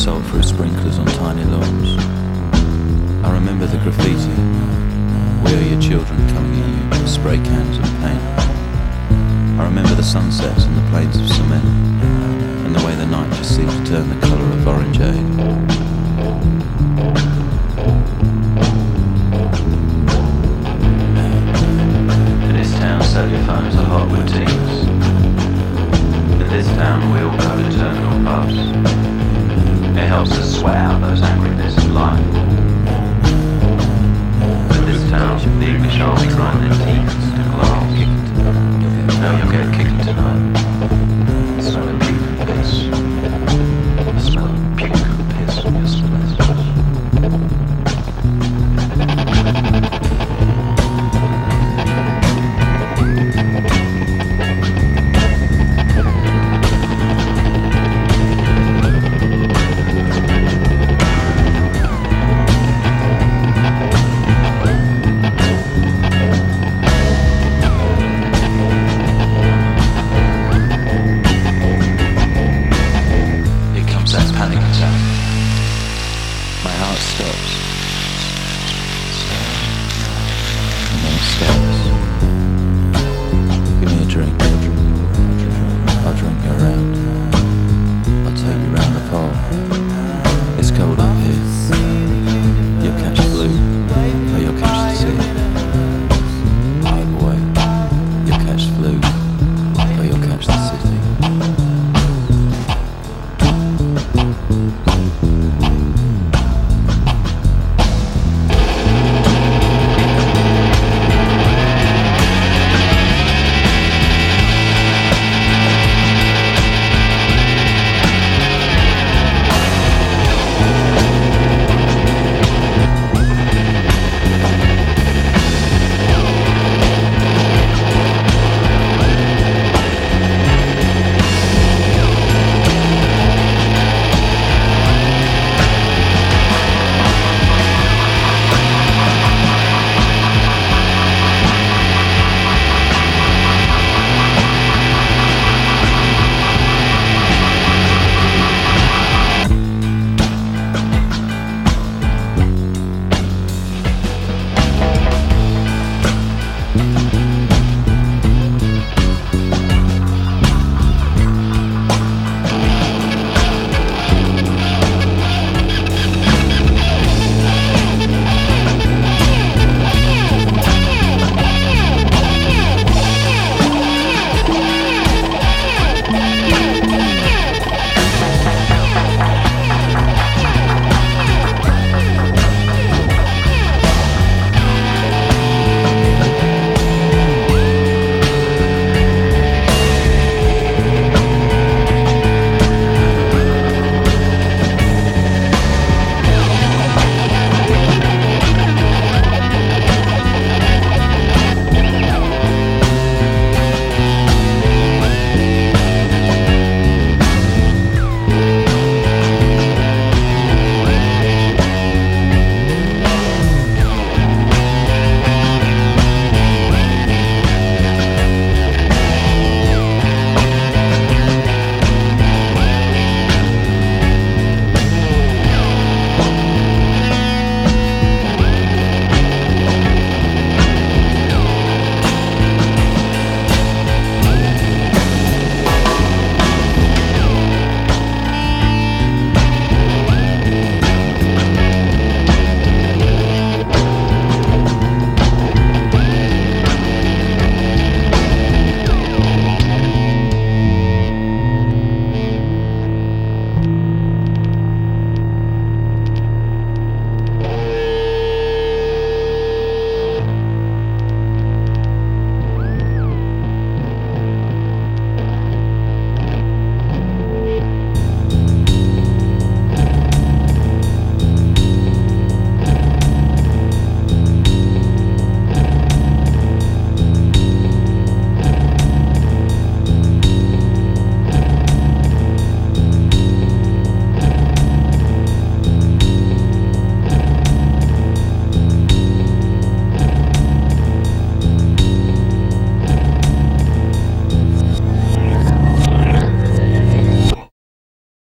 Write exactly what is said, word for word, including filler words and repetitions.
salt through sprinklers on tiny lawns. I remember the graffiti. Where are your children coming at you with spray cans and paint? I remember the sunsets and the plains of cement, and the way the night just seemed to turn the colour of orangeade. In this town, cellular phones are hot with teens. In this town, we all go to terminal pubs. It helps us sweat out